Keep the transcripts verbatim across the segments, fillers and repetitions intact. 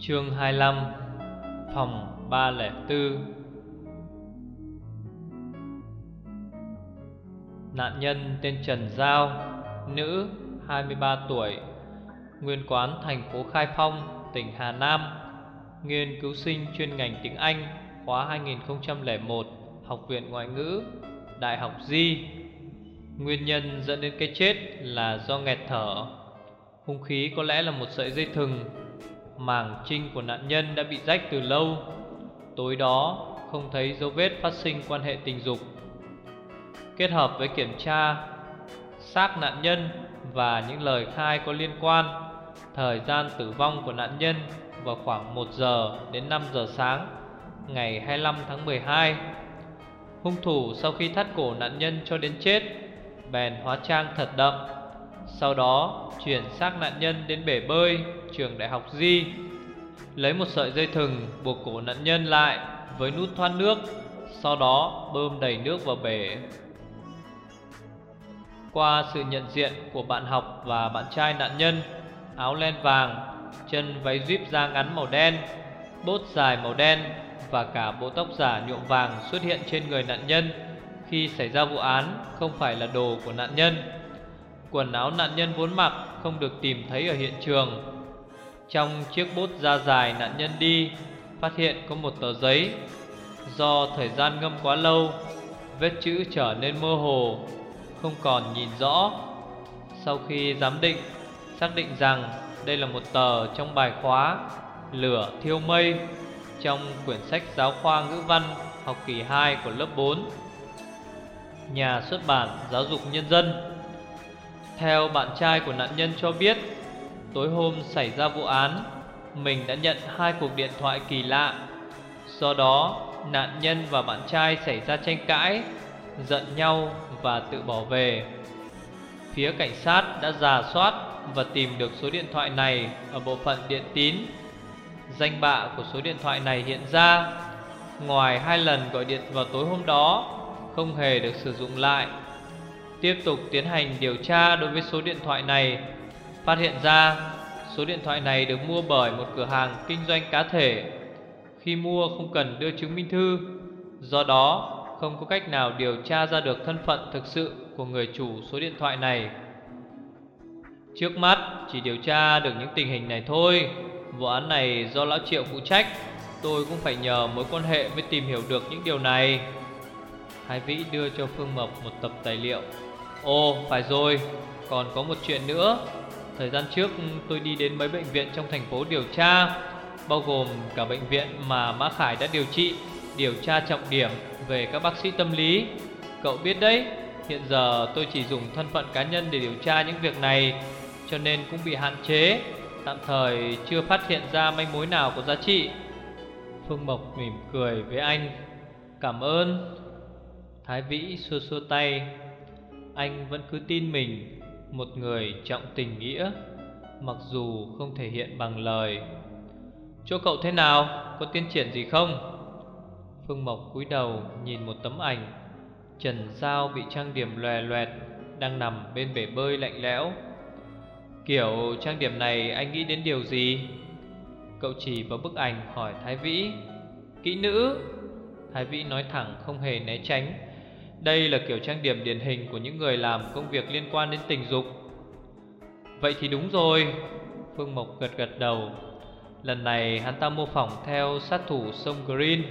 Chương hai mươi lăm. Phòng ba không bốn. Nạn nhân tên Trần Giao, nữ, hai mươi ba tuổi, nguyên quán thành phố Khai Phong, tỉnh Hà Nam, nghiên cứu sinh chuyên ngành tiếng Anh, khóa hai nghìn không trăm lẻ một, Học viện Ngoại ngữ, Đại học Di. Nguyên nhân dẫn đến cái chết là do nghẹt thở. Hung khí có lẽ là một sợi dây thừng. Màng trinh của nạn nhân đã bị rách từ lâu. Tối đó không thấy dấu vết phát sinh quan hệ tình dục. Kết hợp với kiểm tra xác nạn nhân và những lời khai có liên quan, thời gian tử vong của nạn nhân vào khoảng một giờ đến năm giờ sáng ngày hai mươi lăm tháng mười hai. Hung thủ sau khi thắt cổ nạn nhân cho đến chết bèn hóa trang thật đậm. Sau đó chuyển xác nạn nhân đến bể bơi trường Đại học Di, lấy một sợi dây thừng buộc cổ nạn nhân lại với nút thoát nước, sau đó bơm đầy nước vào bể. Qua sự nhận diện của bạn học và bạn trai nạn nhân, áo len vàng, chân váy jeep da ngắn màu đen, bốt dài màu đen và cả bộ tóc giả nhuộm vàng xuất hiện trên người nạn nhân khi xảy ra vụ án không phải là đồ của nạn nhân. Quần áo nạn nhân vốn mặc không được tìm thấy ở hiện trường. Trong chiếc bốt da dài nạn nhân đi, phát hiện có một tờ giấy. Do thời gian ngâm quá lâu, vết chữ trở nên mơ hồ, không còn nhìn rõ. Sau khi giám định, xác định rằng đây là một tờ trong bài khóa Lửa thiêu mây trong quyển sách giáo khoa ngữ văn học kỳ hai của lớp bốn, nhà xuất bản Giáo dục Nhân dân. Theo bạn trai của nạn nhân cho biết, tối hôm xảy ra vụ án, mình đã nhận hai cuộc điện thoại kỳ lạ. Do đó, nạn nhân và bạn trai xảy ra tranh cãi, giận nhau và tự bỏ về. Phía cảnh sát đã rà soát và tìm được số điện thoại này ở bộ phận điện tín. Danh bạ của số điện thoại này hiện ra, ngoài hai lần gọi điện vào tối hôm đó, không hề được sử dụng lại. Tiếp tục tiến hành điều tra đối với số điện thoại này, phát hiện ra số điện thoại này được mua bởi một cửa hàng kinh doanh cá thể. Khi mua không cần đưa chứng minh thư, do đó không có cách nào điều tra ra được thân phận thực sự của người chủ số điện thoại này. Trước mắt chỉ điều tra được những tình hình này thôi. Vụ án này do lão Triệu phụ trách, tôi cũng phải nhờ mối quan hệ mới tìm hiểu được những điều này. Thái Vĩ đưa cho Phương Mộc một tập tài liệu. Ồ, phải rồi, còn có một chuyện nữa. Thời gian trước tôi đi đến mấy bệnh viện trong thành phố điều tra, bao gồm cả bệnh viện mà Mã Khải đã điều trị, điều tra trọng điểm về các bác sĩ tâm lý. Cậu biết đấy, hiện giờ tôi chỉ dùng thân phận cá nhân để điều tra những việc này, cho nên cũng bị hạn chế, tạm thời chưa phát hiện ra manh mối nào có giá trị. Phương Mộc mỉm cười với anh. Cảm ơn. Thái Vĩ xua xua tay. Anh vẫn cứ tin mình, một người trọng tình nghĩa, mặc dù không thể hiện bằng lời. Chỗ cậu thế nào? Có tiến triển gì không? Phương Mộc cúi đầu nhìn một tấm ảnh Trần Giao bị trang điểm lòe loẹt, đang nằm bên bể bơi lạnh lẽo. Kiểu trang điểm này anh nghĩ đến điều gì? Cậu chỉ vào bức ảnh hỏi Thái Vĩ. Kỹ nữ. Thái Vĩ nói thẳng, không hề né tránh. Đây là kiểu trang điểm điển hình của những người làm công việc liên quan đến tình dục. Vậy thì đúng rồi. Phương Mộc gật gật đầu. Lần này hắn ta mô phỏng theo sát thủ sông Green.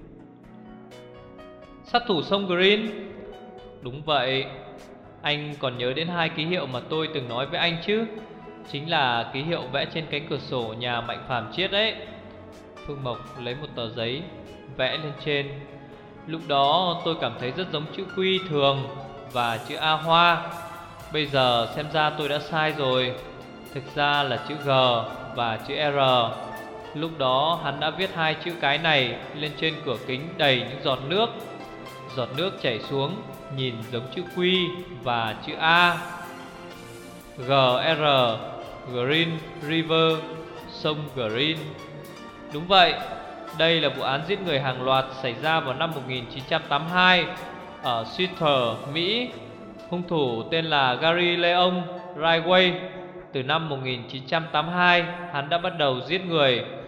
Sát thủ sông Green? Đúng vậy. Anh còn nhớ đến hai ký hiệu mà tôi từng nói với anh chứ? Chính là ký hiệu vẽ trên cánh cửa sổ nhà Mạnh Phàm Chiết đấy. Phương Mộc lấy một tờ giấy, vẽ lên trên. Lúc đó tôi cảm thấy rất giống chữ Q thường và chữ A Hoa. Bây giờ xem ra tôi đã sai rồi. Thực ra là chữ G và chữ R. Lúc đó hắn đã viết hai chữ cái này lên trên cửa kính đầy những giọt nước. Giọt nước chảy xuống nhìn giống chữ Q và chữ A. G R, Green River, sông Green. Đúng vậy. Đây là vụ án giết người hàng loạt xảy ra vào năm một nghìn chín trăm tám mươi hai ở Seattle, Mỹ. Hung thủ tên là Gary Leon Ridgway. Từ năm một nghìn chín trăm tám mươi hai, hắn đã bắt đầu giết người.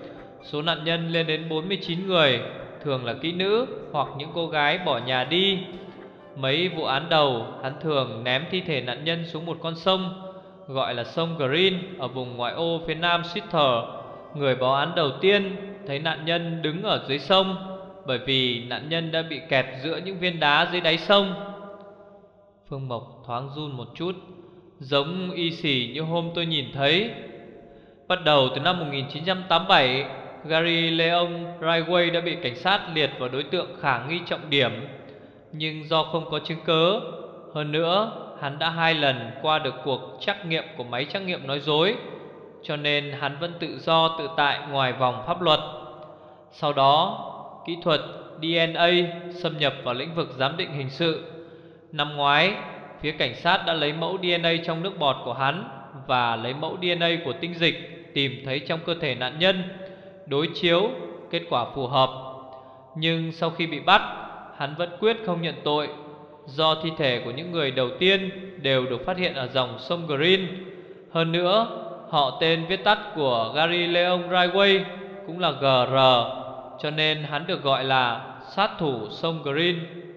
Số nạn nhân lên đến bốn mươi chín người, thường là kỹ nữ hoặc những cô gái bỏ nhà đi. Mấy vụ án đầu, hắn thường ném thi thể nạn nhân xuống một con sông gọi là sông Green ở vùng ngoại ô phía nam Seattle. Người báo án đầu tiên thấy nạn nhân đứng ở dưới sông, bởi vì nạn nhân đã bị kẹt giữa những viên đá dưới đáy sông. Phương Mộc thoáng run một chút, giống y xì như hôm tôi nhìn thấy. Bắt đầu từ năm một nghìn chín trăm tám mươi bảy, Gary Leon Ridgway đã bị cảnh sát liệt vào đối tượng khả nghi trọng điểm. Nhưng do không có chứng cớ, hơn nữa hắn đã hai lần qua được cuộc trắc nghiệm của máy trắc nghiệm nói dối, cho nên hắn vẫn tự do tự tại ngoài vòng pháp luật. Sau đó, kỹ thuật đê en a xâm nhập vào lĩnh vực giám định hình sự. Năm ngoái, phía cảnh sát đã lấy mẫu đê en a trong nước bọt của hắn và lấy mẫu đê en a của tinh dịch tìm thấy trong cơ thể nạn nhân, đối chiếu, kết quả phù hợp. Nhưng sau khi bị bắt, hắn vẫn quyết không nhận tội, do thi thể của những người đầu tiên đều được phát hiện ở dòng sông Green. Hơn nữa, họ tên viết tắt của Gary Leon Ridgway cũng là giê rờ, cho nên hắn được gọi là sát thủ sông Green.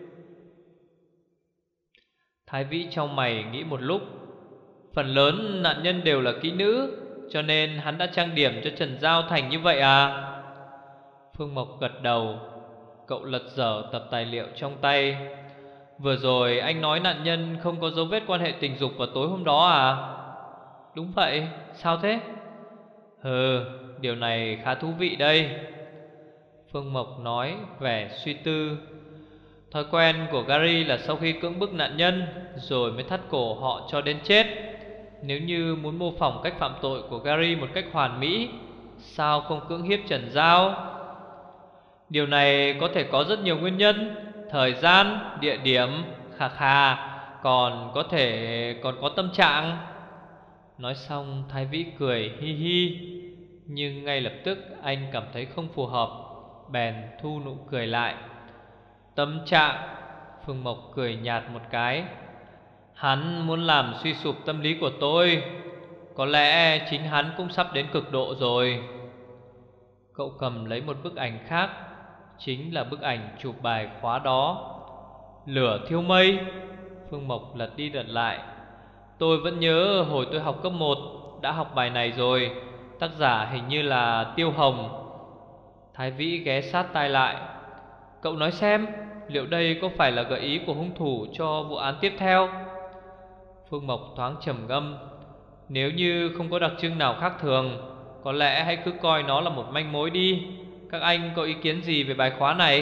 Thái Vĩ trong mày nghĩ một lúc. Phần lớn nạn nhân đều là kỹ nữ, cho nên hắn đã trang điểm cho Trần Giao Thành như vậy à? Phương Mộc gật đầu. Cậu lật dở tập tài liệu trong tay. Vừa rồi anh nói nạn nhân không có dấu vết quan hệ tình dục vào tối hôm đó à? Đúng vậy, sao thế? Ừ, điều này khá thú vị đây. Phương Mộc nói vẻ suy tư. Thói quen của Gary là sau khi cưỡng bức nạn nhân rồi mới thắt cổ họ cho đến chết. Nếu như muốn mô phỏng cách phạm tội của Gary một cách hoàn mỹ, sao không cưỡng hiếp Trần Giao? Điều này có thể có rất nhiều nguyên nhân: thời gian, địa điểm, khà khà, còn có thể còn có tâm trạng. Nói xong Thái Vĩ cười hi hi, nhưng ngay lập tức anh cảm thấy không phù hợp, bèn thu nụ cười lại. Tâm trạng? Phương Mộc cười nhạt một cái. Hắn muốn làm suy sụp tâm lý của tôi. Có lẽ chính hắn cũng sắp đến cực độ rồi. Cậu cầm lấy một bức ảnh khác, chính là bức ảnh chụp bài khóa đó. Lửa thiêu mây. Phương Mộc lật đi lật lại. Tôi vẫn nhớ hồi tôi học cấp một đã học bài này rồi. Tác giả hình như là Tiêu Hồng. Thái Vĩ ghé sát tai lại. Cậu nói xem, liệu đây có phải là gợi ý của hung thủ cho vụ án tiếp theo? Phương Mộc thoáng trầm ngâm. Nếu như không có đặc trưng nào khác thường, có lẽ hãy cứ coi nó là một manh mối đi. Các anh có ý kiến gì về bài khóa này?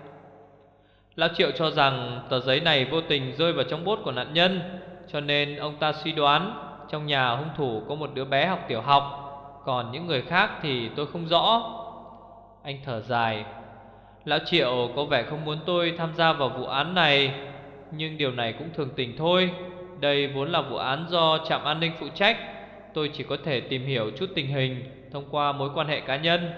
Lão Triệu cho rằng tờ giấy này vô tình rơi vào trong bốt của nạn nhân, cho nên ông ta suy đoán trong nhà hung thủ có một đứa bé học tiểu học, còn những người khác thì tôi không rõ. Anh thở dài. Lão Triệu có vẻ không muốn tôi tham gia vào vụ án này, nhưng điều này cũng thường tình thôi. Đây vốn là vụ án do trạm an ninh phụ trách. Tôi chỉ có thể tìm hiểu chút tình hình thông qua mối quan hệ cá nhân.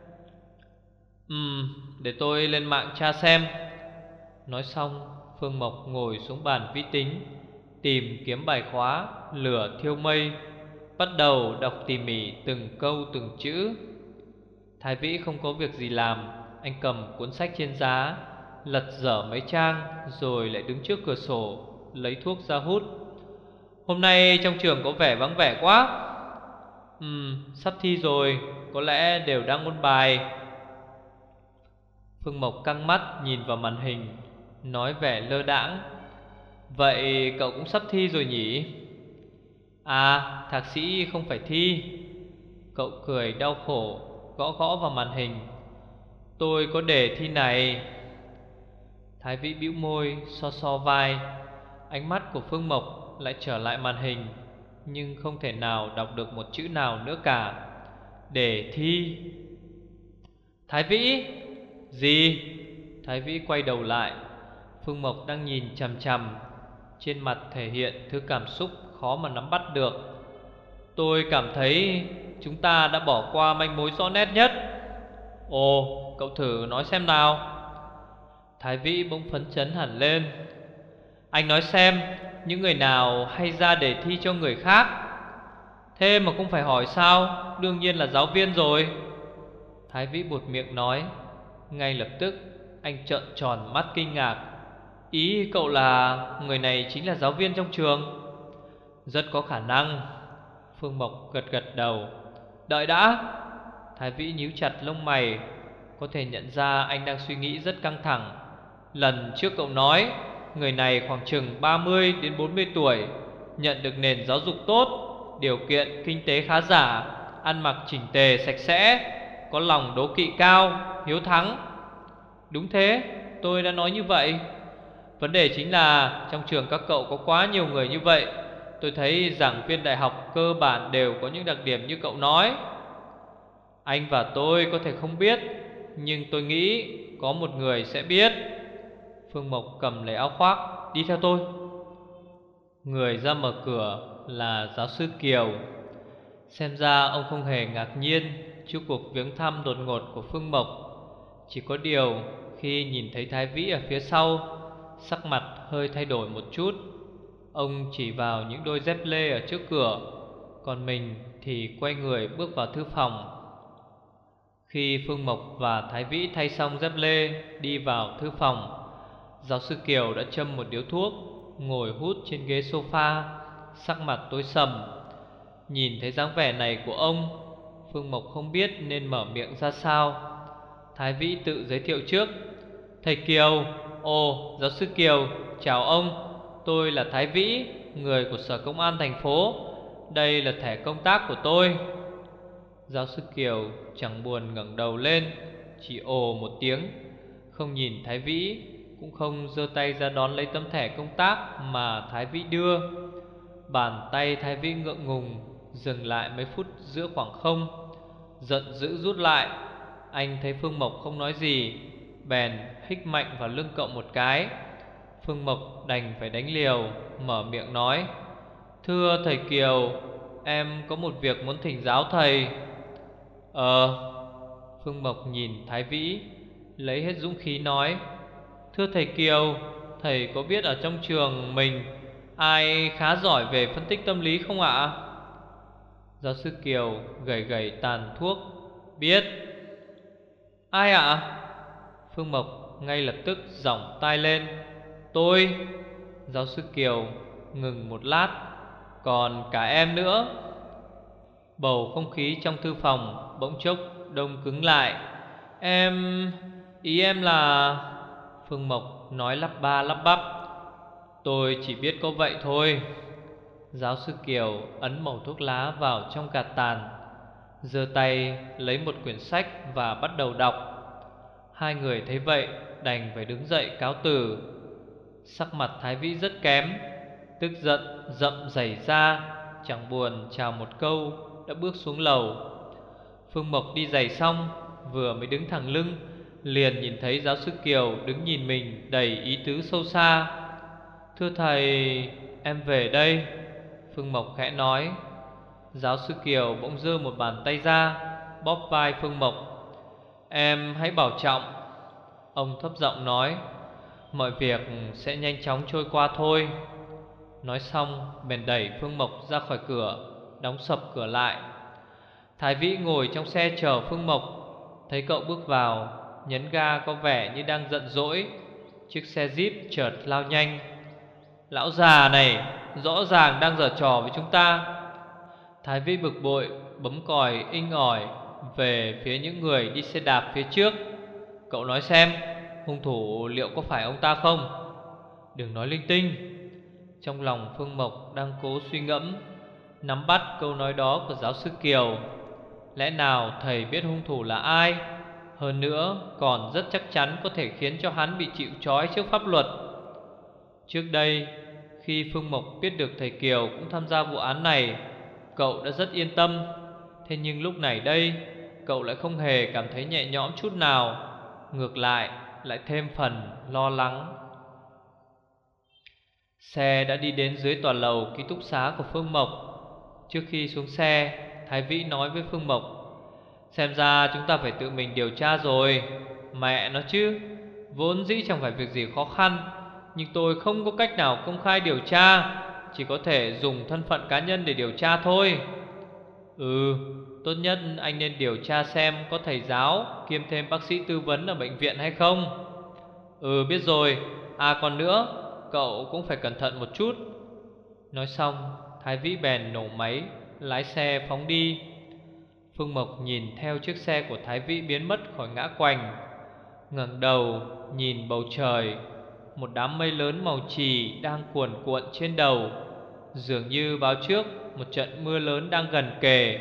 Ừm, để tôi lên mạng tra xem. Nói xong, Phương Mộc ngồi xuống bàn vi tính, tìm kiếm bài khóa Lửa thiêu mây, bắt đầu đọc tỉ mỉ từng câu từng chữ. Thái Vĩ không có việc gì làm, anh cầm cuốn sách trên giá, lật dở mấy trang, rồi lại đứng trước cửa sổ lấy thuốc ra hút. Hôm nay trong trường có vẻ vắng vẻ quá. Ừm, sắp thi rồi, có lẽ đều đang ôn bài. Phương Mộc căng mắt nhìn vào màn hình, nói vẻ lơ đãng. Vậy cậu cũng sắp thi rồi nhỉ? À, thạc sĩ không phải thi. Cậu cười đau khổ, gõ gõ vào màn hình. Tôi có đề thi này. Thái Vĩ bĩu môi, so so vai. Ánh mắt của Phương Mộc lại trở lại màn hình, nhưng không thể nào đọc được một chữ nào nữa cả. Đề thi. Thái Vĩ. Gì? Thái Vĩ quay đầu lại. Phương Mộc đang nhìn chằm chằm, trên mặt thể hiện thứ cảm xúc khó mà nắm bắt được. Tôi cảm thấy chúng ta đã bỏ qua manh mối rõ nét nhất. Ồ, cậu thử nói xem nào. Thái Vĩ bỗng phấn chấn hẳn lên. Anh nói xem, những người nào hay ra đề thi cho người khác? Thế mà cũng phải hỏi sao? Đương nhiên là giáo viên rồi. Thái Vĩ buột miệng nói. Ngay lập tức anh trợn tròn mắt kinh ngạc. Ý cậu là người này chính là giáo viên trong trường? Rất có khả năng. Phương Mộc gật gật đầu. Đợi đã. Thái Vĩ nhíu chặt lông mày. Có thể nhận ra anh đang suy nghĩ rất căng thẳng. Lần trước cậu nói người này khoảng chừng ba mươi đến bốn mươi tuổi, nhận được nền giáo dục tốt, điều kiện kinh tế khá giả, ăn mặc chỉnh tề sạch sẽ, có lòng đố kỵ cao, hiếu thắng. Đúng thế, tôi đã nói như vậy. Vấn đề chính là trong trường các cậu có quá nhiều người như vậy. Tôi thấy giảng viên đại học cơ bản đều có những đặc điểm như cậu nói. Anh và tôi có thể không biết, nhưng tôi nghĩ có một người sẽ biết. Phương Mộc cầm lấy áo khoác. Đi theo tôi. Người ra mở cửa là giáo sư Kiều. Xem ra ông không hề ngạc nhiên trước cuộc viếng thăm đột ngột của Phương Mộc. Chỉ có điều khi nhìn thấy Thái Vĩ ở phía sau, sắc mặt hơi thay đổi một chút. Ông chỉ vào những đôi dép lê ở trước cửa, còn mình thì quay người bước vào thư phòng. Khi Phương Mộc và Thái Vĩ thay xong dép lê đi vào thư phòng, giáo sư Kiều đã châm một điếu thuốc, ngồi hút trên ghế sofa, sắc mặt tối sầm. Nhìn thấy dáng vẻ này của ông, Phương Mộc không biết nên mở miệng ra sao. Thái Vĩ tự giới thiệu trước. Thầy Kiều. Ồ, giáo sư Kiều, chào ông. Tôi là Thái Vĩ, người của Sở Công an thành phố. Đây là thẻ công tác của tôi. Giáo sư Kiều chẳng buồn ngẩng đầu lên, chỉ ồ một tiếng, không nhìn Thái Vĩ, cũng không giơ tay ra đón lấy tấm thẻ công tác mà Thái Vĩ đưa. Bàn tay Thái Vĩ ngượng ngùng dừng lại mấy phút giữa khoảng không, giận dữ rút lại. Anh thấy Phương Mộc không nói gì, bèn hích mạnh vào lưng cậu một cái. Phương Mộc đành phải đánh liều, mở miệng nói. Thưa thầy Kiều, em có một việc muốn thỉnh giáo thầy. Ờ Phương Mộc nhìn Thái Vĩ, lấy hết dũng khí nói. Thưa thầy Kiều, thầy có biết ở trong trường mình ai khá giỏi về phân tích tâm lý không ạ? Giáo sư Kiều gẩy gẩy tàn thuốc. Biết. Ai ạ? Phương Mộc ngay lập tức giỏng tai lên. Tôi. Giáo sư Kiều ngừng một lát. Còn cả em nữa. Bầu không khí trong thư phòng bỗng chốc đông cứng lại. Em... Ý em là... Phương Mộc nói lắp ba lắp bắp. Tôi chỉ biết có vậy thôi. Giáo sư Kiều ấn mẩu thuốc lá vào trong gạt tàn, giơ tay lấy một quyển sách và bắt đầu đọc. Hai người thấy vậy đành phải đứng dậy cáo từ. Sắc mặt Thái Vĩ rất kém, tức giận rậm rảy ra, chẳng buồn chào một câu đã bước xuống lầu. Phương Mộc đi giày xong, vừa mới đứng thẳng lưng, liền nhìn thấy giáo sư Kiều đứng nhìn mình đầy ý tứ sâu xa. Thưa thầy, em về đây. Phương Mộc khẽ nói. Giáo sư Kiều bỗng giơ một bàn tay ra, bóp vai Phương Mộc. Em hãy bảo trọng. Ông thấp giọng nói. Mọi việc sẽ nhanh chóng trôi qua thôi. Nói xong bèn đẩy Phương Mộc ra khỏi cửa, đóng sập cửa lại. Thái Vĩ ngồi trong xe chờ Phương Mộc, thấy cậu bước vào, nhấn ga có vẻ như đang giận dỗi. Chiếc xe Jeep chợt lao nhanh. Lão già này rõ ràng đang giở trò với chúng ta. Thái Vĩ bực bội bấm còi inh ỏi về phía những người đi xe đạp phía trước. Cậu nói xem, hung thủ liệu có phải ông ta không? Đừng nói linh tinh. Trong lòng Phương Mộc đang cố suy ngẫm, nắm bắt câu nói đó của giáo sư Kiều. Lẽ nào thầy biết hung thủ là ai? Hơn nữa còn rất chắc chắn có thể khiến cho hắn bị chịu trói trước pháp luật. Trước đây khi Phương Mộc biết được thầy Kiều cũng tham gia vụ án này, cậu đã rất yên tâm. Thế nhưng lúc này đây, cậu lại không hề cảm thấy nhẹ nhõm chút nào, ngược lại lại thêm phần lo lắng. Xe đã đi đến dưới tòa lầu ký túc xá của Phương Mộc. Trước khi xuống xe, Thái Vĩ nói với Phương Mộc. Xem ra chúng ta phải tự mình điều tra rồi. Mẹ nó chứ, vốn dĩ chẳng phải việc gì khó khăn, nhưng tôi không có cách nào công khai điều tra, chỉ có thể dùng thân phận cá nhân để điều tra thôi. Ừ, Tốt nhất anh nên điều tra xem có thầy giáo kiêm thêm bác sĩ tư vấn ở bệnh viện hay không. Ừ biết rồi. À còn nữa, cậu cũng phải cẩn thận một chút. Nói xong, Thái Vĩ bèn nổ máy, lái xe phóng đi. Phương Mộc nhìn theo chiếc xe của Thái Vĩ biến mất khỏi ngã quành, ngẩng đầu nhìn bầu trời. Một đám mây lớn màu chì đang cuồn cuộn trên đầu, dường như báo trước một trận mưa lớn đang gần kề.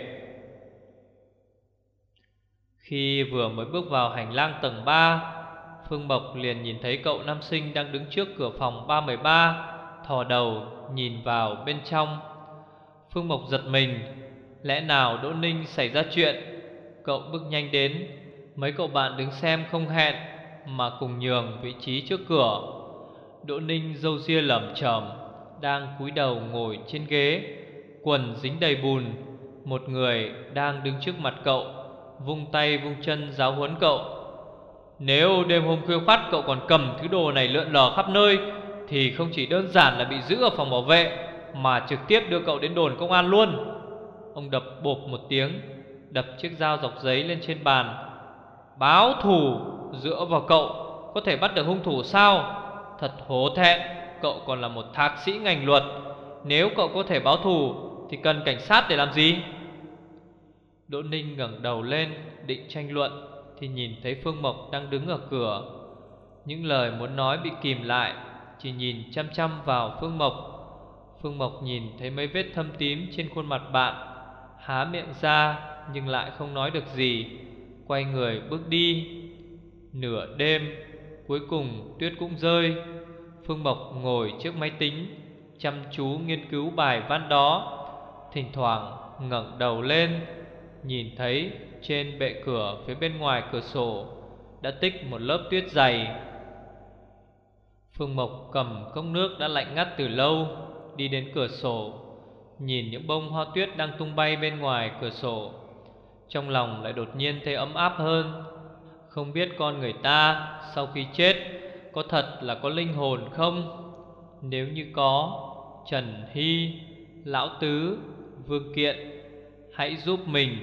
Khi vừa mới bước vào hành lang tầng ba, Phương Mộc liền nhìn thấy cậu nam sinh đang đứng trước cửa phòng ba một ba, thò đầu nhìn vào bên trong. Phương Mộc giật mình, lẽ nào Đỗ Ninh xảy ra chuyện? Cậu bước nhanh đến, mấy cậu bạn đứng xem không hẹn mà cùng nhường vị trí trước cửa. Đỗ Ninh râu ria lởm chởm, đang cúi đầu ngồi trên ghế, quần dính đầy bùn. Một người đang đứng trước mặt cậu, vung tay vung chân giáo huấn cậu. Nếu đêm hôm khuya khoắt cậu còn cầm thứ đồ này lượn lờ khắp nơi thì không chỉ đơn giản là bị giữ ở phòng bảo vệ, mà trực tiếp đưa cậu đến đồn công an luôn. Ông đập bộp một tiếng, đập chiếc dao dọc giấy lên trên bàn. Báo thù dựa vào cậu có thể bắt được hung thủ sao? Thật hổ thẹn, cậu còn là một thạc sĩ ngành luật. Nếu cậu có thể báo thù thì cần cảnh sát để làm gì? Đỗ Ninh ngẩng đầu lên định tranh luận thì nhìn thấy Phương Mộc đang đứng ở cửa. Những lời muốn nói bị kìm lại, chỉ nhìn chăm chăm vào Phương Mộc. Phương Mộc nhìn thấy mấy vết thâm tím trên khuôn mặt bạn, há miệng ra nhưng lại không nói được gì, quay người bước đi. Nửa đêm, cuối cùng tuyết cũng rơi. Phương Mộc ngồi trước máy tính, chăm chú nghiên cứu bài văn đó. Thỉnh thoảng ngẩng đầu lên, nhìn thấy trên bệ cửa phía bên ngoài cửa sổ đã tích một lớp tuyết dày. Phương Mộc cầm cốc nước đã lạnh ngắt từ lâu, đi đến cửa sổ, nhìn những bông hoa tuyết đang tung bay bên ngoài cửa sổ. Trong lòng lại đột nhiên thấy ấm áp hơn. Không biết con người ta sau khi chết có thật là có linh hồn không? Nếu như có, Trần Hy, Lão Tứ, Vương Kiện, hãy giúp mình.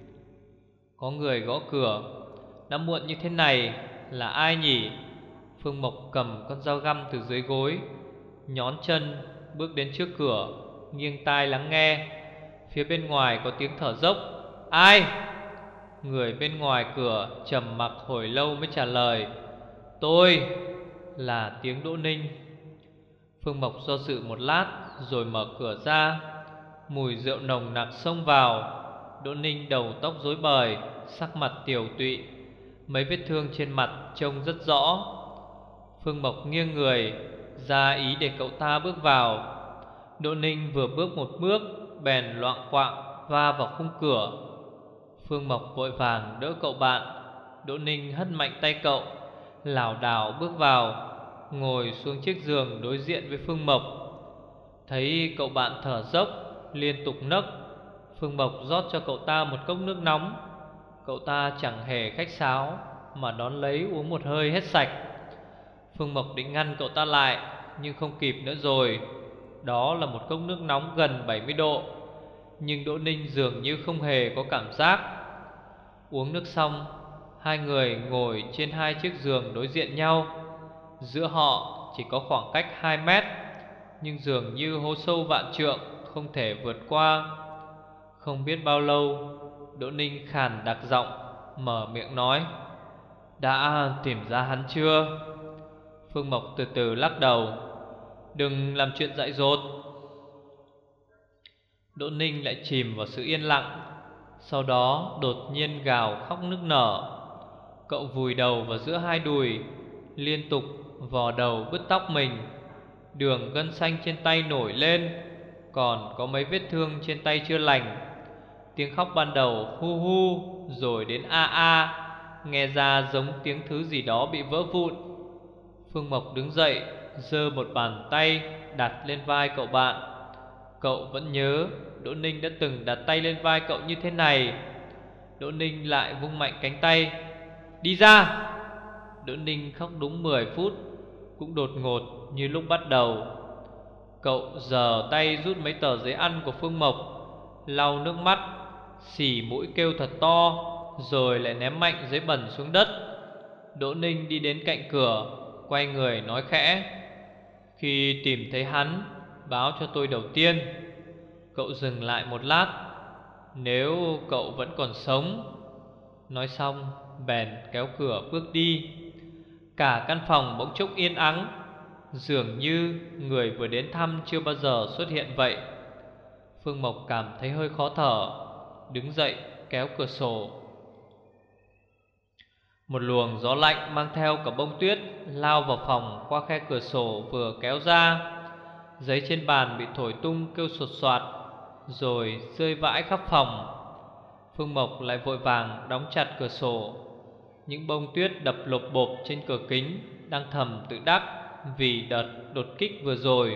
Có người gõ cửa. Đã muộn như thế này, là ai nhỉ? Phương Mộc cầm con dao găm từ dưới gối, nhón chân bước đến trước cửa, nghiêng tai lắng nghe. Phía bên ngoài có tiếng thở dốc. Ai? Người bên ngoài cửa trầm mặc hồi lâu mới trả lời. Tôi. Là tiếng Đỗ Ninh. Phương Mộc do dự một lát rồi mở cửa ra. Mùi rượu nồng nặc xông vào. Đỗ Ninh đầu tóc rối bời, sắc mặt tiều tụy, mấy vết thương trên mặt trông rất rõ. Phương Mộc nghiêng người ra ý để cậu ta bước vào. Đỗ Ninh vừa bước một bước bèn loạng quạng va vào khung cửa. Phương Mộc vội vàng đỡ cậu bạn. Đỗ Ninh hất mạnh tay cậu, lảo đảo bước vào, ngồi xuống chiếc giường đối diện với Phương Mộc. Thấy cậu bạn thở dốc liên tục nấc, Phương Mộc rót cho cậu ta một cốc nước nóng. Cậu ta chẳng hề khách sáo mà đón lấy uống một hơi hết sạch. Phương Mộc định ngăn cậu ta lại nhưng không kịp nữa rồi. Đó là một cốc nước nóng gần bảy mươi độ, nhưng Đỗ Ninh dường như không hề có cảm giác. Uống nước xong, hai người ngồi trên hai chiếc giường đối diện nhau. Giữa họ chỉ có khoảng cách hai mét, nhưng dường như hố sâu vạn trượng không thể vượt qua. Không biết bao lâu, Đỗ Ninh khàn đặc giọng mở miệng nói. Đã tìm ra hắn chưa? Phương Mộc từ từ lắc đầu. Đừng làm chuyện dại dột. Đỗ Ninh lại chìm vào sự yên lặng. Sau đó đột nhiên gào khóc nức nở. Cậu vùi đầu vào giữa hai đùi, liên tục vò đầu bứt tóc mình. Đường gân xanh trên tay nổi lên, còn có mấy vết thương trên tay chưa lành. Tiếng khóc ban đầu hu hu, rồi đến a a, nghe ra giống tiếng thứ gì đó bị vỡ vụn. Phương Mộc đứng dậy, giơ một bàn tay đặt lên vai cậu bạn. Cậu vẫn nhớ Đỗ Ninh đã từng đặt tay lên vai cậu như thế này. Đỗ Ninh lại vung mạnh cánh tay. Đi ra. Đỗ Ninh khóc đúng mười phút, cũng đột ngột như lúc bắt đầu. Cậu giở tay rút mấy tờ giấy ăn của Phương Mộc, lau nước mắt, xì mũi kêu thật to, rồi lại ném mạnh giấy bẩn xuống đất. Đỗ Ninh đi đến cạnh cửa, quay người nói khẽ: "Khi tìm thấy hắn, báo cho tôi đầu tiên." Cậu dừng lại một lát: "Nếu cậu vẫn còn sống." Nói xong bèn kéo cửa bước đi. Cả căn phòng bỗng chốc yên ắng, dường như người vừa đến thăm chưa bao giờ xuất hiện vậy. Phương Mộc cảm thấy hơi khó thở, đứng dậy kéo cửa sổ. Một luồng gió lạnh mang theo cả bông tuyết lao vào phòng qua khe cửa sổ vừa kéo ra. Giấy trên bàn bị thổi tung kêu sột soạt, rồi rơi vãi khắp phòng. Phương Mộc lại vội vàng đóng chặt cửa sổ. Những bông tuyết đập lộp bộp trên cửa kính đang thầm tự đắc vì đợt đột kích vừa rồi.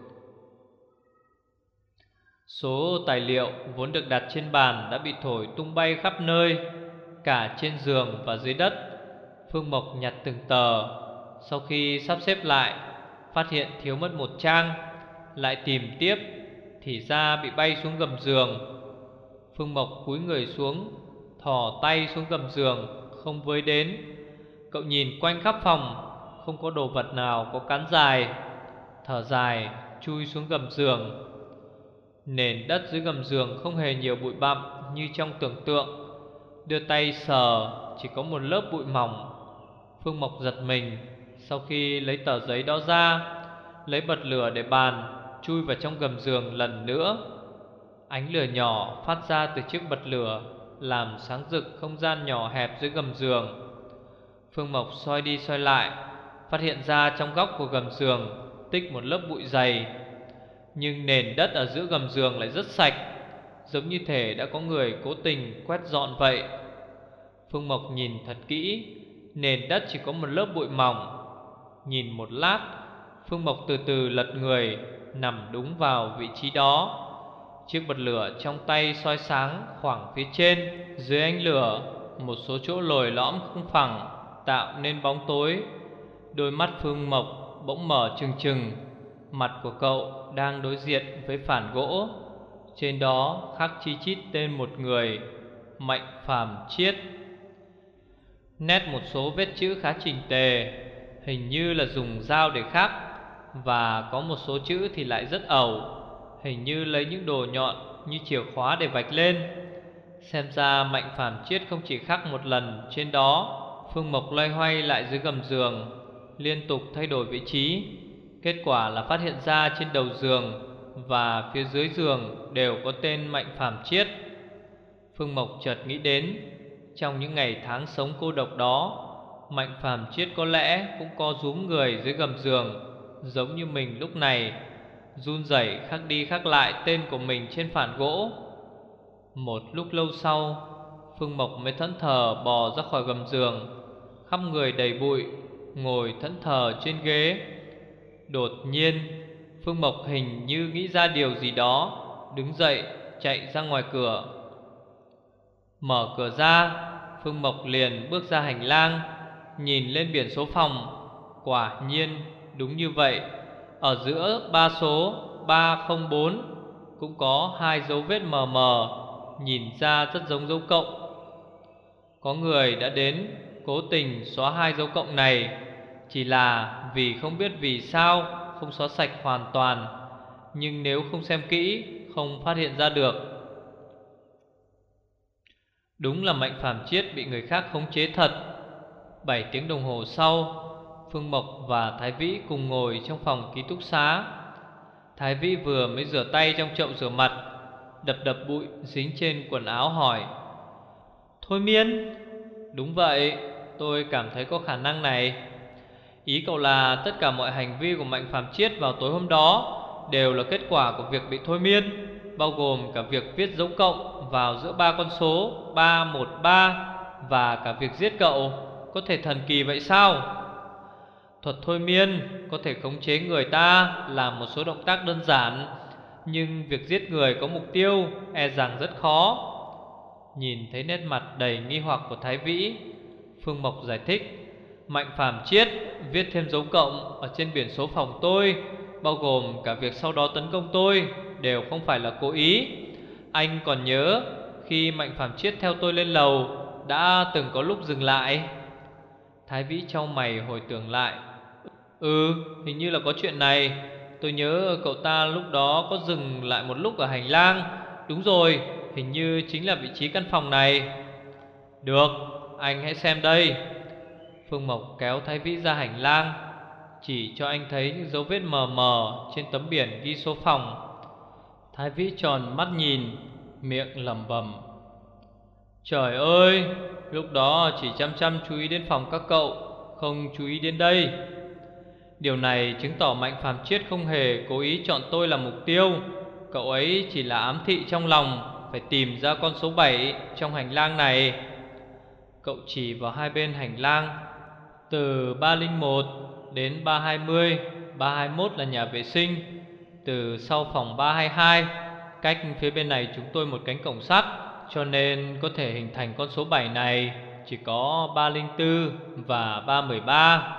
Số tài liệu vốn được đặt trên bàn đã bị thổi tung bay khắp nơi, cả trên giường và dưới đất. Phương Mộc nhặt từng tờ, sau khi sắp xếp lại, phát hiện thiếu mất một trang. Lại tìm tiếp thì ra bị bay xuống gầm giường. Phương Mộc cúi người xuống, thò tay xuống gầm giường, không với đến. Cậu nhìn quanh khắp phòng, không có đồ vật nào có cán dài. Thở dài chui xuống gầm giường. Nền đất dưới gầm giường không hề nhiều bụi bặm như trong tưởng tượng. Đưa tay sờ chỉ có một lớp bụi mỏng. Phương Mộc giật mình. Sau khi lấy tờ giấy đó ra, lấy bật lửa để bàn, chui vào trong gầm giường lần nữa. Ánh lửa nhỏ phát ra từ chiếc bật lửa làm sáng rực không gian nhỏ hẹp dưới gầm giường. Phương Mộc soi đi soi lại, phát hiện ra trong góc của gầm giường tích một lớp bụi dày. Nhưng nền đất ở giữa gầm giường lại rất sạch, giống như thể đã có người cố tình quét dọn vậy. Phương Mộc nhìn thật kỹ, nền đất chỉ có một lớp bụi mỏng. Nhìn một lát, Phương Mộc từ từ lật người, nằm đúng vào vị trí đó. Chiếc bật lửa trong tay soi sáng khoảng phía trên. Dưới ánh lửa, một số chỗ lồi lõm không phẳng, tạo nên bóng tối. Đôi mắt Phương Mộc bỗng mở trừng trừng. Mặt của cậu đang đối diện với phản gỗ. Trên đó khắc chi chít tên một người: Mạnh Phàm Chiết. Nét một số vết chữ khá chỉnh tề, hình như là dùng dao để khắc. Và có một số chữ thì lại rất ẩu, hình như lấy những đồ nhọn như chìa khóa để vạch lên. Xem ra Mạnh Phàm Chiết không chỉ khắc một lần trên đó. Phương Mộc loay hoay lại dưới gầm giường, liên tục thay đổi vị trí. Kết quả là phát hiện ra trên đầu giường và phía dưới giường đều có tên Mạnh Phàm Chiết. Phương Mộc chợt nghĩ đến, trong những ngày tháng sống cô độc đó, Mạnh Phàm Chiết có lẽ cũng co rúm người dưới gầm giường, giống như mình lúc này, run rẩy khắc đi khắc lại tên của mình trên phản gỗ. Một lúc lâu sau, Phương Mộc mới thẫn thờ bò ra khỏi gầm giường, khắp người đầy bụi, ngồi thẫn thờ trên ghế. Đột nhiên, Phương Mộc hình như nghĩ ra điều gì đó, đứng dậy chạy ra ngoài cửa. Mở cửa ra, Phương Mộc liền bước ra hành lang, nhìn lên biển số phòng. Quả nhiên đúng như vậy, ở giữa ba số ba không bốn cũng có hai dấu vết mờ mờ, nhìn ra rất giống dấu cộng. Có người đã đến cố tình xóa hai dấu cộng này, chỉ là vì không biết vì sao không xóa sạch hoàn toàn. Nhưng nếu không xem kỹ, không phát hiện ra được. Đúng là Mạnh Phàm Chiết bị người khác khống chế thật. Bảy tiếng đồng hồ sau, Phương Mộc và Thái Vĩ cùng ngồi trong phòng ký túc xá. Thái Vĩ vừa mới rửa tay trong chậu rửa mặt, đập đập bụi dính trên quần áo hỏi: Thôi Miên? Đúng vậy, tôi cảm thấy có khả năng này. Ý cậu là tất cả mọi hành vi của Mạnh Phàm Chiết vào tối hôm đó đều là kết quả của việc bị thôi miên, bao gồm cả việc viết dấu cộng vào giữa ba con số ba một ba và cả việc giết cậu. Có thể thần kỳ vậy sao? Thuật thôi miên có thể khống chế người ta làm một số động tác đơn giản, nhưng việc giết người có mục tiêu e rằng rất khó. Nhìn thấy nét mặt đầy nghi hoặc của Thái Vĩ, Phương Mộc giải thích: Mạnh Phàm Chiết viết thêm dấu cộng ở trên biển số phòng tôi, bao gồm cả việc sau đó tấn công tôi, đều không phải là cố ý. Anh còn nhớ khi Mạnh Phàm Chiết theo tôi lên lầu đã từng có lúc dừng lại. Thái Vĩ chau mày hồi tưởng lại. Ừ, hình như là có chuyện này. Tôi nhớ cậu ta lúc đó có dừng lại một lúc ở hành lang. Đúng rồi, hình như chính là vị trí căn phòng này. Được, anh hãy xem đây. Phương Mộc kéo Thái Vĩ ra hành lang, chỉ cho anh thấy những dấu vết mờ mờ trên tấm biển ghi số phòng. Thái Vĩ tròn mắt nhìn, miệng lẩm bẩm: Trời ơi, lúc đó chỉ chăm chăm chú ý đến phòng các cậu, không chú ý đến đây. Điều này chứng tỏ Mạnh Phàm Chiết không hề cố ý chọn tôi làm mục tiêu. Cậu ấy chỉ là ám thị trong lòng phải tìm ra con số bảy trong hành lang này. Cậu chỉ vào hai bên hành lang. Từ ba không một đến ba hai mươi, ba hai mốt là nhà vệ sinh. Từ sau phòng ba hai hai, cách phía bên này chúng tôi một cánh cổng sắt, cho nên có thể hình thành con số bảy này chỉ có ba không bốn và ba một ba.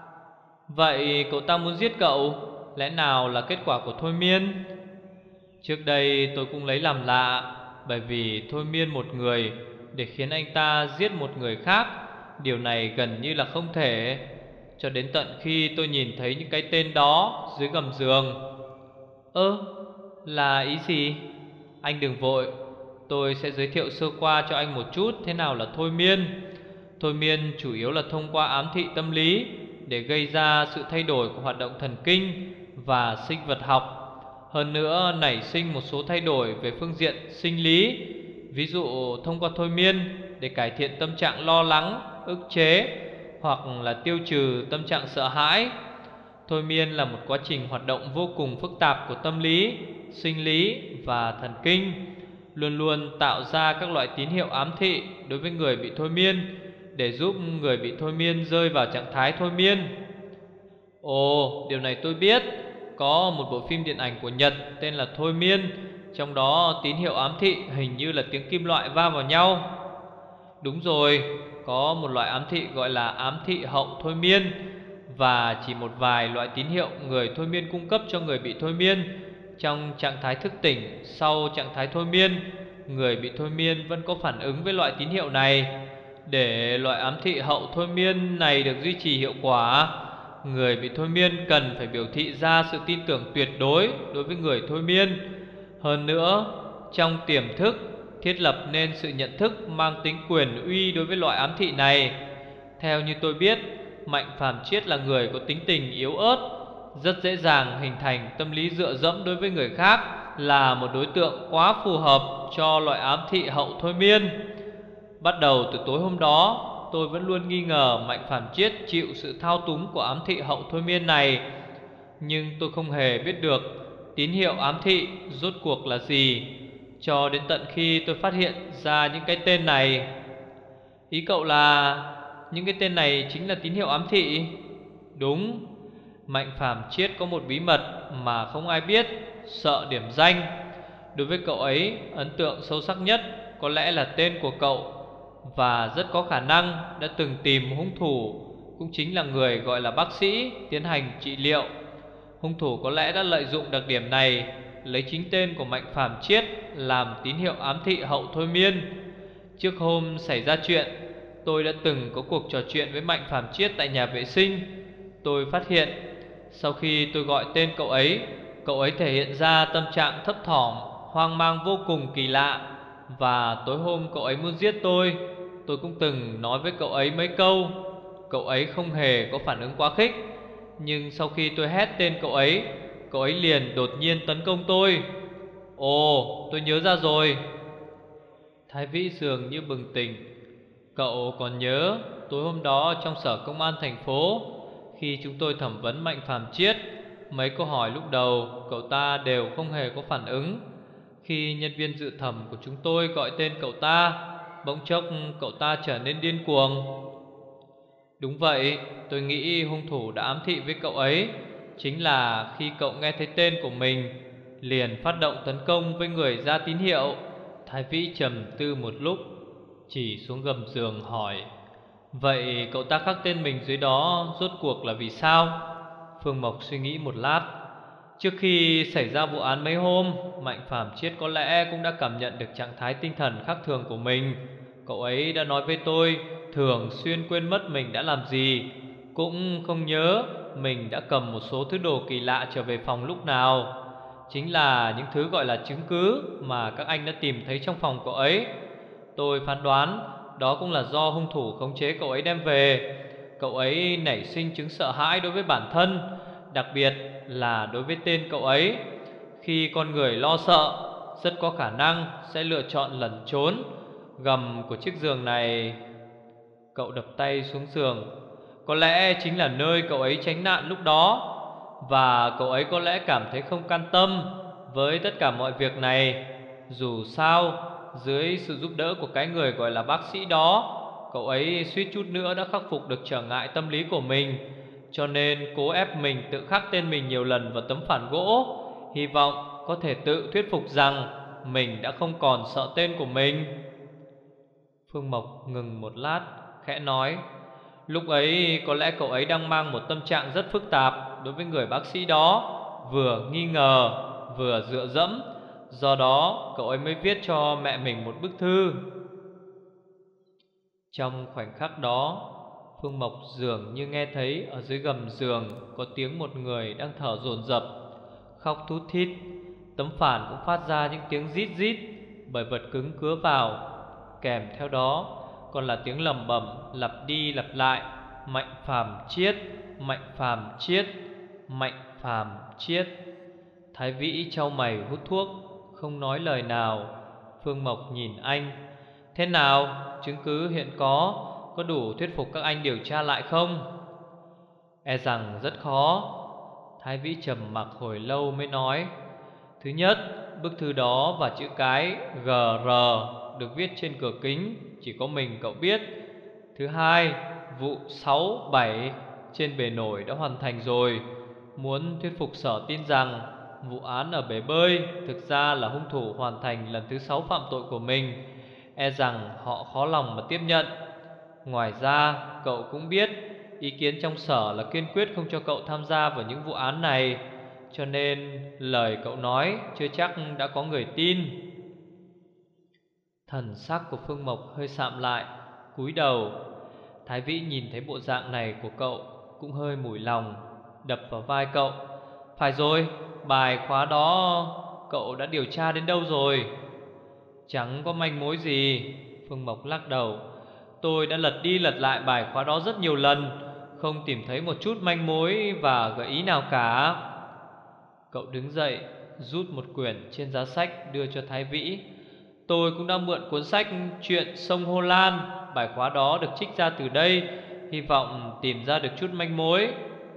Vậy cậu ta muốn giết cậu, lẽ nào là kết quả của thôi miên? Trước đây tôi cũng lấy làm lạ, bởi vì thôi miên một người để khiến anh ta giết một người khác, điều này gần như là không thể. Cho đến tận khi tôi nhìn thấy những cái tên đó dưới gầm giường. Ơ, là ý gì? Anh đừng vội, tôi sẽ giới thiệu sơ qua cho anh một chút thế nào là thôi miên. Thôi miên chủ yếu là thông qua ám thị tâm lý để gây ra sự thay đổi của hoạt động thần kinh và sinh vật học. Hơn nữa nảy sinh một số thay đổi về phương diện sinh lý. Ví dụ thông qua thôi miên để cải thiện tâm trạng lo lắng, ức chế hoặc là tiêu trừ tâm trạng sợ hãi. Thôi miên là một quá trình hoạt động vô cùng phức tạp của tâm lý, sinh lý và thần kinh, luôn luôn tạo ra các loại tín hiệu ám thị đối với người bị thôi miên để giúp người bị thôi miên rơi vào trạng thái thôi miên. Ồ, điều này tôi biết. Có một bộ phim điện ảnh của Nhật tên là Thôi Miên, trong đó tín hiệu ám thị hình như là tiếng kim loại va vào nhau. Đúng rồi, có một loại ám thị gọi là ám thị hậu thôi miên, và chỉ một vài loại tín hiệu người thôi miên cung cấp cho người bị thôi miên. Trong trạng thái thức tỉnh sau trạng thái thôi miên, người bị thôi miên vẫn có phản ứng với loại tín hiệu này. Để loại ám thị hậu thôi miên này được duy trì hiệu quả, người bị thôi miên cần phải biểu thị ra sự tin tưởng tuyệt đối đối với người thôi miên. Hơn nữa, trong tiềm thức thiết lập nên sự nhận thức mang tính quyền uy đối với loại ám thị này. Theo như tôi biết, Mạnh Phàm Chiết là người có tính tình yếu ớt, rất dễ dàng hình thành tâm lý dựa dẫm đối với người khác, là một đối tượng quá phù hợp cho loại ám thị hậu thôi miên. Bắt đầu từ tối hôm đó, tôi vẫn luôn nghi ngờ Mạnh Phàm Chiết chịu sự thao túng của ám thị hậu thôi miên này. Nhưng tôi không hề biết được tín hiệu ám thị rốt cuộc là gì, cho đến tận khi tôi phát hiện ra những cái tên này. Ý cậu là những cái tên này chính là tín hiệu ám thị? Đúng. Mạnh Phàm Chiết có một bí mật mà không ai biết, sợ điểm danh. Đối với cậu ấy, ấn tượng sâu sắc nhất có lẽ là tên của cậu, và rất có khả năng đã từng tìm hung thủ, cũng chính là người gọi là bác sĩ, tiến hành trị liệu. Hung thủ có lẽ đã lợi dụng đặc điểm này, lấy chính tên của Mạnh Phàm Chiết làm tín hiệu ám thị hậu thôi miên. Trước hôm xảy ra chuyện, tôi đã từng có cuộc trò chuyện với Mạnh Phàm Chiết tại nhà vệ sinh. Tôi phát hiện sau khi tôi gọi tên cậu ấy, cậu ấy thể hiện ra tâm trạng thấp thỏm, hoang mang vô cùng kỳ lạ. Và tối hôm cậu ấy muốn giết tôi, tôi cũng từng nói với cậu ấy mấy câu. Cậu ấy không hề có phản ứng quá khích. Nhưng sau khi tôi hét tên cậu ấy, cậu ấy liền đột nhiên tấn công tôi. Ồ, tôi nhớ ra rồi. Thái Vĩ dường như bừng tỉnh. Cậu còn nhớ tối hôm đó trong sở công an thành phố, khi chúng tôi thẩm vấn Mạnh Phàm Chiết, mấy câu hỏi lúc đầu cậu ta đều không hề có phản ứng. Khi nhân viên dự thẩm của chúng tôi gọi tên cậu ta, bỗng chốc cậu ta trở nên điên cuồng. Đúng vậy, tôi nghĩ hung thủ đã ám thị với cậu ấy. Chính là khi cậu nghe thấy tên của mình, liền phát động tấn công với người ra tín hiệu. Thái Vĩ trầm tư một lúc, chỉ xuống gầm giường hỏi: Vậy cậu ta khắc tên mình dưới đó rốt cuộc là vì sao? Phương Mộc suy nghĩ một lát. Trước khi xảy ra vụ án mấy hôm, Mạnh Phàm Chiết có lẽ cũng đã cảm nhận được trạng thái tinh thần khác thường của mình. Cậu ấy đã nói với tôi thường xuyên quên mất mình đã làm gì, cũng không nhớ mình đã cầm một số thứ đồ kỳ lạ trở về phòng lúc nào. Chính là những thứ gọi là chứng cứ mà các anh đã tìm thấy trong phòng cậu ấy. Tôi phán đoán đó cũng là do hung thủ khống chế cậu ấy đem về. Cậu ấy nảy sinh chứng sợ hãi đối với bản thân, đặc biệt là đối với tên cậu ấy. Khi con người lo sợ, rất có khả năng sẽ lựa chọn lẩn trốn. Gầm của chiếc giường này. Cậu đập tay xuống giường. Có lẽ chính là nơi cậu ấy tránh nạn lúc đó. Và cậu ấy có lẽ cảm thấy không can tâm với tất cả mọi việc này. Dù sao, dưới sự giúp đỡ của cái người gọi là bác sĩ đó, cậu ấy suýt chút nữa đã khắc phục được trở ngại tâm lý của mình. Cho nên cố ép mình tự khắc tên mình nhiều lần vào tấm phản gỗ, hy vọng có thể tự thuyết phục rằng mình đã không còn sợ tên của mình. Phương Mộc ngừng một lát, khẽ nói: lúc ấy có lẽ cậu ấy đang mang một tâm trạng rất phức tạp đối với người bác sĩ đó, vừa nghi ngờ, vừa dựa dẫm. Do đó cậu ấy mới viết cho mẹ mình một bức thư. Trong khoảnh khắc đó, Phương Mộc dường như nghe thấy ở dưới gầm giường có tiếng một người đang thở dồn dập, khóc thút thít. Tấm phản cũng phát ra những tiếng rít rít bởi vật cứng cứa vào. Kèm theo đó còn là tiếng lẩm bẩm lặp đi lặp lại: Mạnh Phàm Chiết, Mạnh Phàm Chiết, Mạnh Phàm Chiết. Thái Vĩ chau mày hút thuốc, không nói lời nào. Phương Mộc nhìn anh: thế nào, chứng cứ hiện có Có đủ thuyết phục các anh điều tra lại không? E rằng rất khó. Thái Vĩ trầm mặc hồi lâu mới nói: thứ nhất, bức thư đó và chữ cái giê rờ được viết trên cửa kính chỉ có mình cậu biết. Thứ hai, vụ sáu bảy trên bề nổi đã hoàn thành rồi. Muốn thuyết phục sở tin rằng vụ án ở bể bơi thực ra là hung thủ hoàn thành lần thứ sáu phạm tội của mình, e rằng họ khó lòng mà tiếp nhận. Ngoài ra, cậu cũng biết ý kiến trong sở là kiên quyết không cho cậu tham gia vào những vụ án này, cho nên lời cậu nói chưa chắc đã có người tin. Thần sắc của Phương Mộc hơi sạm lại, cúi đầu. Thái Vĩ nhìn thấy bộ dạng này của cậu cũng hơi mủi lòng, đập vào vai cậu: phải rồi, bài khóa đó cậu đã điều tra đến đâu rồi? Chẳng có manh mối gì. Phương Mộc lắc đầu: tôi đã lật đi lật lại bài khóa đó rất nhiều lần, không tìm thấy một chút manh mối và gợi ý nào cả. Cậu đứng dậy, rút một quyển trên giá sách đưa cho Thái Vĩ. Tôi cũng đã mượn cuốn sách Chuyện Sông Hồ Lan, bài khóa đó được trích ra từ đây, hy vọng tìm ra được chút manh mối.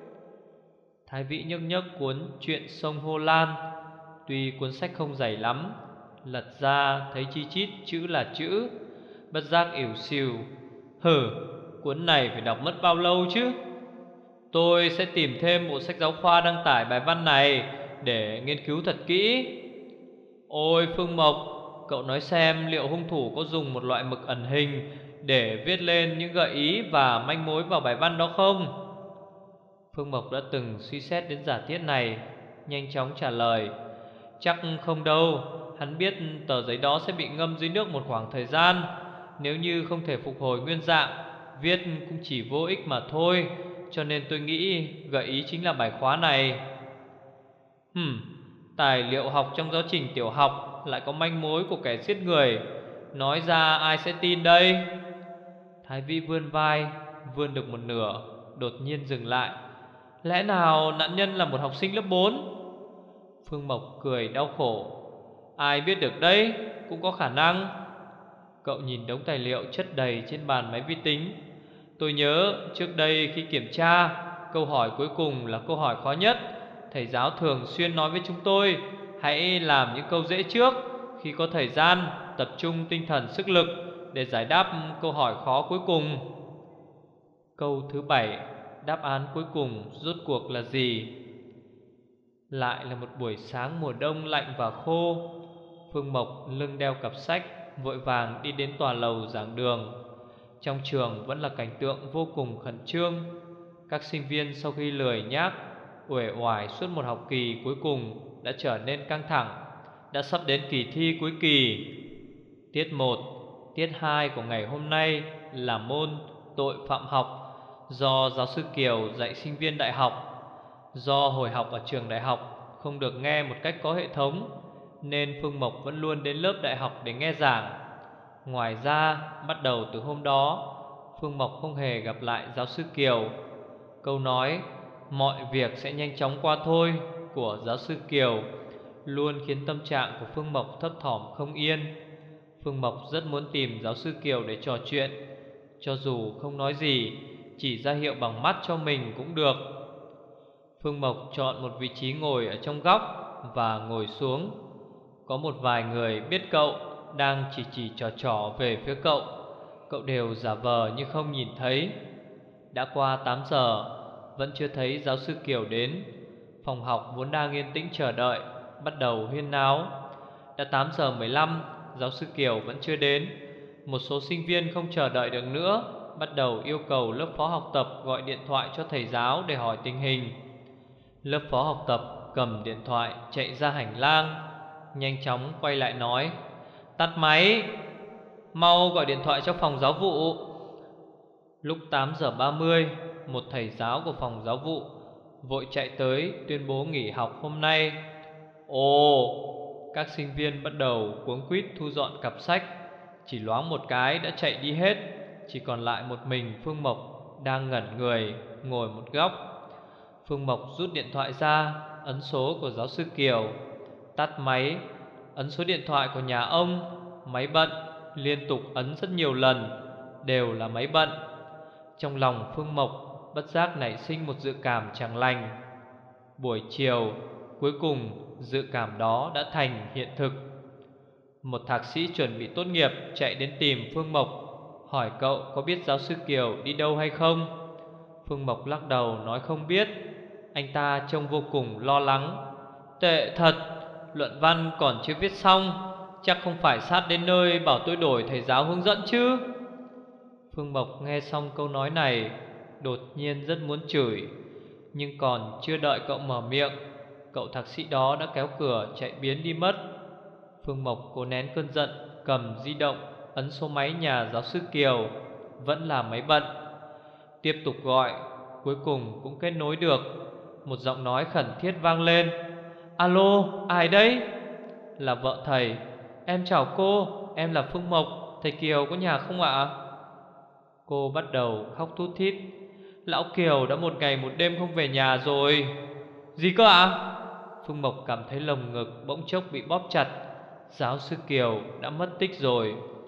Thái Vĩ nhấc nhấc cuốn Chuyện Sông Hồ Lan. Tuy cuốn sách không dày lắm, lật ra thấy chi chít chữ là chữ. Bất giác ỉu xìu: hừ, cuốn này phải đọc mất bao lâu chứ? Tôi sẽ tìm thêm bộ sách giáo khoa đăng tải bài văn này để nghiên cứu thật kỹ. Ôi Phương Mộc, cậu nói xem liệu hung thủ có dùng một loại mực ẩn hình để viết lên những gợi ý và manh mối vào bài văn đó không? Phương Mộc đã từng suy xét đến giả thiết này, nhanh chóng trả lời: chắc không đâu. Hắn biết tờ giấy đó sẽ bị ngâm dưới nước một khoảng thời gian. Nếu như không thể phục hồi nguyên dạng, viết cũng chỉ vô ích mà thôi. Cho nên tôi nghĩ gợi ý chính là bài khóa này. Hừm, tài liệu học trong giáo trình tiểu học lại có manh mối của kẻ giết người, nói ra ai sẽ tin đây? Thái Vĩ vươn vai, vươn được một nửa, đột nhiên dừng lại. Lẽ nào nạn nhân là một học sinh lớp bốn? Phương Mộc cười đau khổ: ai biết được đấy, cũng có khả năng. Cậu nhìn đống tài liệu chất đầy trên bàn máy vi tính. Tôi nhớ trước đây khi kiểm tra, câu hỏi cuối cùng là câu hỏi khó nhất. Thầy giáo thường xuyên nói với chúng tôi hãy làm những câu dễ trước, khi có thời gian tập trung tinh thần sức lực để giải đáp câu hỏi khó cuối cùng. Câu thứ bảy, đáp án cuối cùng rốt cuộc là gì? Lại là một buổi sáng mùa đông lạnh và khô. Phương Mộc lưng đeo cặp sách, vội vàng đi đến tòa lầu giảng đường. Trong trường vẫn là cảnh tượng vô cùng khẩn trương. Các sinh viên sau khi lười nhác uể oải suốt một học kỳ cuối cùng đã trở nên căng thẳng. Đã sắp đến kỳ thi cuối kỳ. Tiết một, tiết hai của ngày hôm nay là môn tội phạm học do giáo sư Kiều dạy sinh viên đại học. Do hồi học ở trường đại học không được nghe một cách có hệ thống, nên Phương Mộc vẫn luôn đến lớp đại học để nghe giảng. Ngoài ra, bắt đầu từ hôm đó, Phương Mộc không hề gặp lại giáo sư Kiều. Câu nói mọi việc sẽ nhanh chóng qua thôi của giáo sư Kiều luôn khiến tâm trạng của Phương Mộc thấp thỏm không yên. Phương Mộc rất muốn tìm giáo sư Kiều để trò chuyện, cho dù không nói gì, chỉ ra hiệu bằng mắt cho mình cũng được. Phương Mộc chọn một vị trí ngồi ở trong góc và ngồi xuống. Có một vài người biết cậu đang chỉ chỉ trò trò về phía cậu. Cậu đều giả vờ như không nhìn thấy. Đã qua tám giờ, vẫn chưa thấy giáo sư Kiều đến. Phòng học vốn đang yên tĩnh chờ đợi bắt đầu huyên náo. Đã tám giờ mười lăm, giáo sư Kiều vẫn chưa đến. Một số sinh viên không chờ đợi được nữa, bắt đầu yêu cầu lớp phó học tập gọi điện thoại cho thầy giáo để hỏi tình hình. Lớp phó học tập cầm điện thoại chạy ra hành lang, nhanh chóng quay lại nói: tắt máy, mau gọi điện thoại cho phòng giáo vụ. Lúc tám giờ ba mươi, một thầy giáo của phòng giáo vụ vội chạy tới tuyên bố nghỉ học hôm nay. Ồ, các sinh viên bắt đầu cuống quýt thu dọn cặp sách. Chỉ loáng một cái đã chạy đi hết. Chỉ còn lại một mình Phương Mộc đang ngẩn người ngồi một góc. Phương Mộc rút điện thoại ra, ấn số của giáo sư Kiều. Tắt máy, ấn số điện thoại của nhà ông. Máy bận, liên tục ấn rất nhiều lần, đều là máy bận. Trong lòng Phương Mộc bất giác nảy sinh một dự cảm chẳng lành. Buổi chiều, cuối cùng dự cảm đó đã thành hiện thực. Một thạc sĩ chuẩn bị tốt nghiệp chạy đến tìm Phương Mộc, hỏi cậu có biết giáo sư Kiều đi đâu hay không. Phương Mộc lắc đầu nói không biết. Anh ta trông vô cùng lo lắng. Tệ thật, luận văn còn chưa viết xong, chắc không phải sát đến nơi bảo tôi đổi thầy giáo hướng dẫn chứ. Phương Mộc nghe xong câu nói này, đột nhiên rất muốn chửi. Nhưng còn chưa đợi cậu mở miệng, cậu thạc sĩ đó đã kéo cửa chạy biến đi mất. Phương Mộc cố nén cơn giận, cầm di động ấn số máy nhà giáo sư Kiều. Vẫn là máy bận. Tiếp tục gọi, cuối cùng cũng kết nối được. Một giọng nói khẩn thiết vang lên: alo, ai đấy? Là vợ thầy. Em chào cô, em là Phương Mộc, thầy Kiều có nhà không ạ? Cô bắt đầu khóc thút thít. Lão Kiều đã một ngày một đêm không về nhà rồi. Gì cơ ạ? Phương Mộc cảm thấy lồng ngực bỗng chốc bị bóp chặt. Giáo sư Kiều đã mất tích rồi.